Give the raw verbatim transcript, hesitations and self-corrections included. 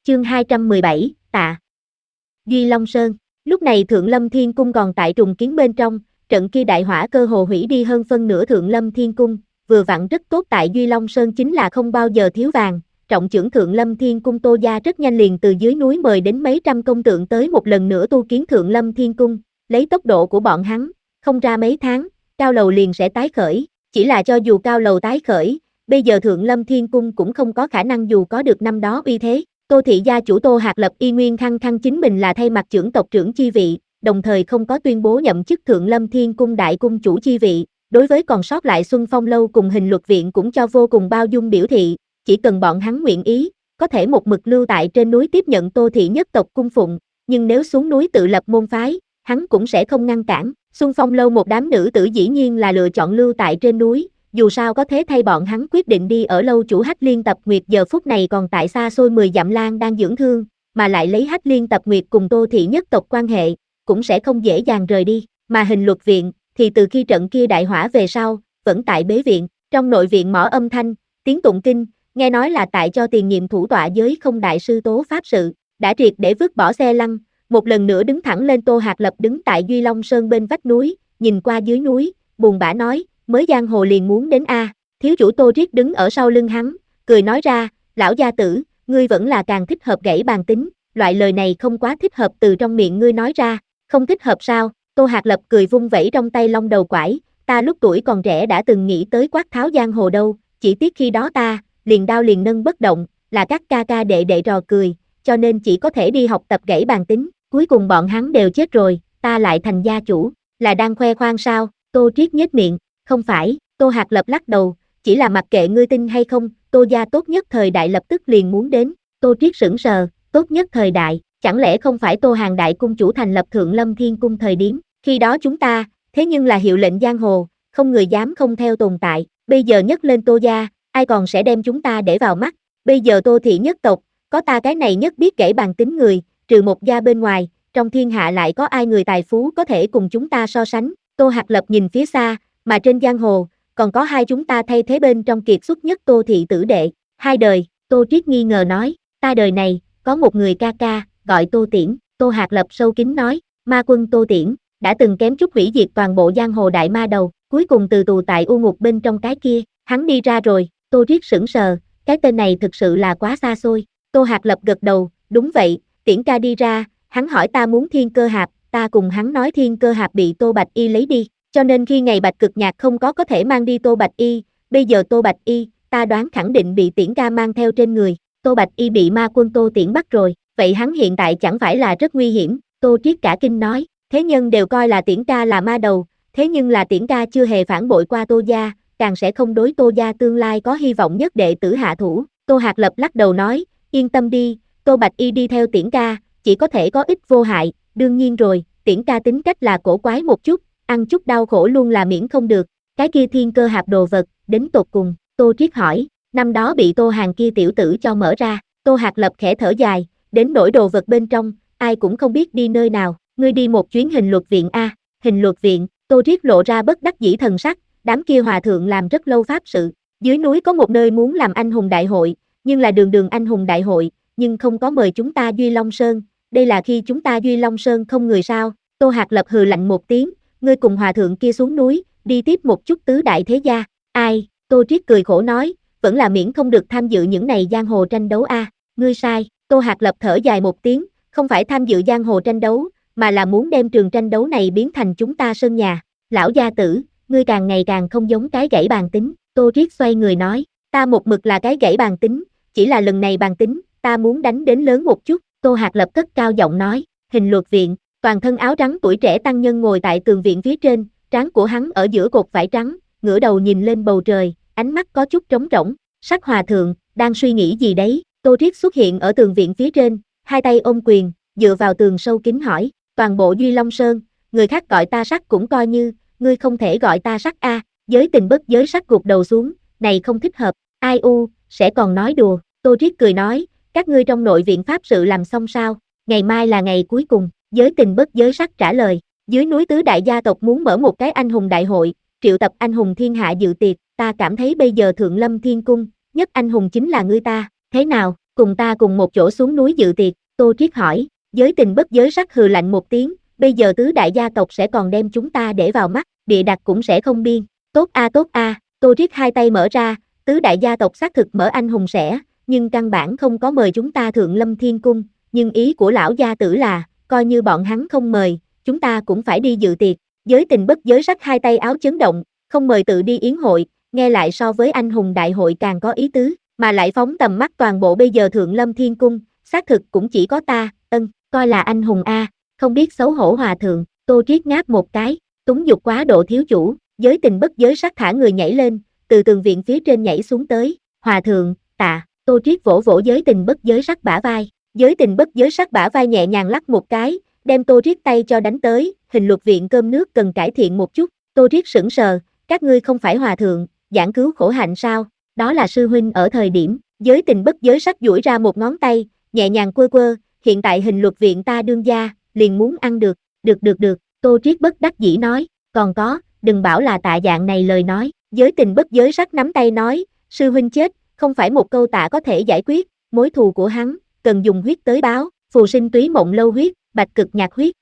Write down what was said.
Chương hai trăm mười bảy, tạ. Duy Long Sơn. Lúc này Thượng Lâm Thiên Cung còn tại trùng kiến bên trong, trận kia đại hỏa cơ hồ hủy đi hơn phân nửa Thượng Lâm Thiên Cung, vừa vặn rất tốt tại Duy Long Sơn chính là không bao giờ thiếu vàng. Trọng trưởng Thượng Lâm Thiên Cung Tô gia rất nhanh liền từ dưới núi mời đến mấy trăm công tượng tới một lần nữa tu kiến Thượng Lâm Thiên Cung, lấy tốc độ của bọn hắn, không ra mấy tháng, cao lầu liền sẽ tái khởi, chỉ là cho dù cao lầu tái khởi, bây giờ Thượng Lâm Thiên Cung cũng không có khả năng dù có được năm đó uy thế. Tô thị gia chủ Tô Hạc Lập y nguyên khăng khăng chính mình là thay mặt trưởng tộc trưởng chi vị, đồng thời không có tuyên bố nhậm chức Thượng Lâm Thiên Cung đại cung chủ chi vị, đối với còn sót lại Xuân Phong lâu cùng Hình Luật viện cũng cho vô cùng bao dung biểu thị, chỉ cần bọn hắn nguyện ý, có thể một mực lưu tại trên núi tiếp nhận Tô thị nhất tộc cung phụng, nhưng nếu xuống núi tự lập môn phái, hắn cũng sẽ không ngăn cản. Xuân Phong lâu một đám nữ tử dĩ nhiên là lựa chọn lưu tại trên núi, dù sao có thế thay bọn hắn quyết định đi ở lâu chủ Hách Liên Tập Nguyệt giờ phút này còn tại xa xôi mười dặm Lan đang dưỡng thương, mà lại lấy Hách Liên Tập Nguyệt cùng Tô thị nhất tộc quan hệ, cũng sẽ không dễ dàng rời đi, mà Hình Luật viện thì từ khi trận kia đại hỏa về sau, vẫn tại bế viện, trong nội viện mỏ âm thanh, tiếng tụng kinh, nghe nói là tại cho tiền nhiệm thủ tọa giới không đại sư tố pháp sự, đã triệt để vứt bỏ xe lăn, một lần nữa đứng thẳng lên. Tô Hạc Lập đứng tại Duy Long Sơn bên vách núi, nhìn qua dưới núi, buồn bã nói, mới giang hồ liền muốn đến a. Thiếu chủ Tô Triết đứng ở sau lưng hắn, cười nói ra, lão gia tử, ngươi vẫn là càng thích hợp gãy bàn tính, loại lời này không quá thích hợp từ trong miệng ngươi nói ra, không thích hợp sao? Tô Hạc Lập cười vung vẩy trong tay long đầu quải, ta lúc tuổi còn trẻ đã từng nghĩ tới quát tháo giang hồ đâu, chỉ tiếc khi đó ta, liền đao liền nâng bất động, là các ca ca đệ đệ trò cười, cho nên chỉ có thể đi học tập gãy bàn tính, cuối cùng bọn hắn đều chết rồi, ta lại thành gia chủ, là đang khoe khoang sao? Tô Triết nhếch miệng, không phải. Tô Hạc Lập lắc đầu, chỉ là mặc kệ ngươi tin hay không, Tô gia tốt nhất thời đại lập tức liền muốn đến. Tô Triết sững sờ, tốt nhất thời đại, chẳng lẽ không phải Tô Hàng đại cung chủ thành lập Thượng Lâm Thiên Cung thời điểm, khi đó chúng ta, thế nhưng là hiệu lệnh giang hồ, không người dám không theo tồn tại, bây giờ nhấc lên Tô gia, ai còn sẽ đem chúng ta để vào mắt, bây giờ Tô thị nhất tộc, có ta cái này nhất biết gãy bàn tính người, trừ một gia bên ngoài, trong thiên hạ lại có ai người tài phú có thể cùng chúng ta so sánh. Tô Hạc Lập nhìn phía xa, mà trên giang hồ, còn có hai chúng ta thay thế bên trong kiệt xuất nhất Tô thị tử đệ, hai đời. Tô Triết nghi ngờ nói, ta đời này, có một người ca ca, gọi Tô Tiễn. Tô Hạc Lập sâu kín nói, ma quân Tô Tiễn, đã từng kém chút hủy diệt toàn bộ giang hồ đại ma đầu, cuối cùng từ tù tại u ngục bên trong cái kia, hắn đi ra rồi. Tô Triết sững sờ, cái tên này thực sự là quá xa xôi. Tô Hạc Lập gật đầu, đúng vậy, Tiễn ca đi ra, hắn hỏi ta muốn thiên cơ hạp, ta cùng hắn nói thiên cơ hạp bị Tô Bạch Y lấy đi, cho nên khi ngày Bạch Cực Nhạc không có có thể mang đi Tô Bạch Y, bây giờ Tô Bạch Y, ta đoán khẳng định bị Tiễn ca mang theo trên người. Tô Bạch Y bị ma quân Tô Tiễn bắt rồi, vậy hắn hiện tại chẳng phải là rất nguy hiểm? Tô Triết cả kinh nói, thế nhân đều coi là Tiễn ca là ma đầu, thế nhưng là Tiễn ca chưa hề phản bội qua Tô gia, càng sẽ không đối Tô gia tương lai có hy vọng nhất đệ tử hạ thủ. Tô Hạc Lập lắc đầu nói, yên tâm đi, Tô Bạch Y đi theo Tiễn ca, chỉ có thể có ích vô hại, đương nhiên rồi, Tiễn ca tính cách là cổ quái một chút, ăn chút đau khổ luôn là miễn không được. Cái kia thiên cơ hạp đồ vật, đến tột cùng, Tô Triết hỏi, năm đó bị Tô Hàng kia tiểu tử cho mở ra. Tô Hạc Lập khẽ thở dài, đến nỗi đồ vật bên trong, ai cũng không biết đi nơi nào, ngươi đi một chuyến Hình Luật viện a. Hình Luật viện? Tô Triết lộ ra bất đắc dĩ thần sắc, đám kia hòa thượng làm rất lâu pháp sự, dưới núi có một nơi muốn làm anh hùng đại hội, nhưng là đường đường anh hùng đại hội, nhưng không có mời chúng ta Duy Long Sơn, đây là khi chúng ta Duy Long Sơn không người sao? Tô Hạc Lập hừ lạnh một tiếng, ngươi cùng hòa thượng kia xuống núi, đi tiếp một chút tứ đại thế gia. Ai? Tô Triết cười khổ nói, vẫn là miễn không được tham dự những này giang hồ tranh đấu a. À, ngươi sai. Tô Hạc Lập thở dài một tiếng, không phải tham dự giang hồ tranh đấu, mà là muốn đem trường tranh đấu này biến thành chúng ta sân nhà. Lão gia tử, ngươi càng ngày càng không giống cái gãy bàn tính. Tô Triết xoay người nói, ta một mực là cái gãy bàn tính, chỉ là lần này bàn tính, ta muốn đánh đến lớn một chút. Tô Hạc Lập cất cao giọng nói, Hình Luật viện, toàn thân áo trắng tuổi trẻ tăng nhân ngồi tại tường viện phía trên, trán của hắn ở giữa cột vải trắng, ngửa đầu nhìn lên bầu trời, ánh mắt có chút trống rỗng. Sắc hòa thượng, đang suy nghĩ gì đấy? Tô Triết xuất hiện ở tường viện phía trên, hai tay ôm quyền, dựa vào tường sâu kín hỏi, toàn bộ Duy Long Sơn, người khác gọi ta Sắc cũng coi như, ngươi không thể gọi ta Sắc a. Giới tình bất giới Sắc gục đầu xuống, này không thích hợp. Ai u, sẽ còn nói đùa. Tô Triết cười nói, các ngươi trong nội viện pháp sự làm xong sao? Ngày mai là ngày cuối cùng. Giới tình bất giới Sắc trả lời, dưới núi tứ đại gia tộc muốn mở một cái anh hùng đại hội, triệu tập anh hùng thiên hạ dự tiệc, ta cảm thấy bây giờ Thượng Lâm Thiên Cung, nhất anh hùng chính là ngươi ta, thế nào, cùng ta cùng một chỗ xuống núi dự tiệc, Tô Triết hỏi, giới tình bất giới sắc hừ lạnh một tiếng, bây giờ tứ đại gia tộc sẽ còn đem chúng ta để vào mắt, địa đặt cũng sẽ không biên, tốt a tốt a, Tô Triết hai tay mở ra, tứ đại gia tộc xác thực mở anh hùng sẽ, nhưng căn bản không có mời chúng ta Thượng Lâm Thiên Cung, nhưng ý của lão gia tử là, coi như bọn hắn không mời, chúng ta cũng phải đi dự tiệc, giới tình bất giới sắc hai tay áo chấn động, không mời tự đi yến hội, nghe lại so với anh hùng đại hội càng có ý tứ, mà lại phóng tầm mắt toàn bộ bây giờ Thượng Lâm Thiên Cung, xác thực cũng chỉ có ta, ân, coi là anh hùng a, không biết xấu hổ hòa thượng, Tô Triết ngáp một cái, túng dục quá độ thiếu chủ, giới tình bất giới sắc thả người nhảy lên, từ tường viện phía trên nhảy xuống tới, hòa thượng, tạ, Tô Triết vỗ vỗ giới tình bất giới sắc bả vai, giới tình bất giới sắc bả vai nhẹ nhàng lắc một cái, đem Tô Triết tay cho đánh tới, hình luật viện cơm nước cần cải thiện một chút, Tô Triết sững sờ, các ngươi không phải hòa thượng, giảng cứu khổ hạnh sao, đó là sư huynh ở thời điểm, giới tình bất giới sắc duỗi ra một ngón tay, nhẹ nhàng quơ quơ, hiện tại hình luật viện ta đương gia, liền muốn ăn được, được được được, Tô Triết bất đắc dĩ nói, còn có, đừng bảo là tạ dạng này lời nói, giới tình bất giới sắc nắm tay nói, sư huynh chết, không phải một câu tạ có thể giải quyết, mối thù của hắn, cần dùng huyết tới báo, phù sinh túy mộng lâu huyết, bạch cực nhạc huyết,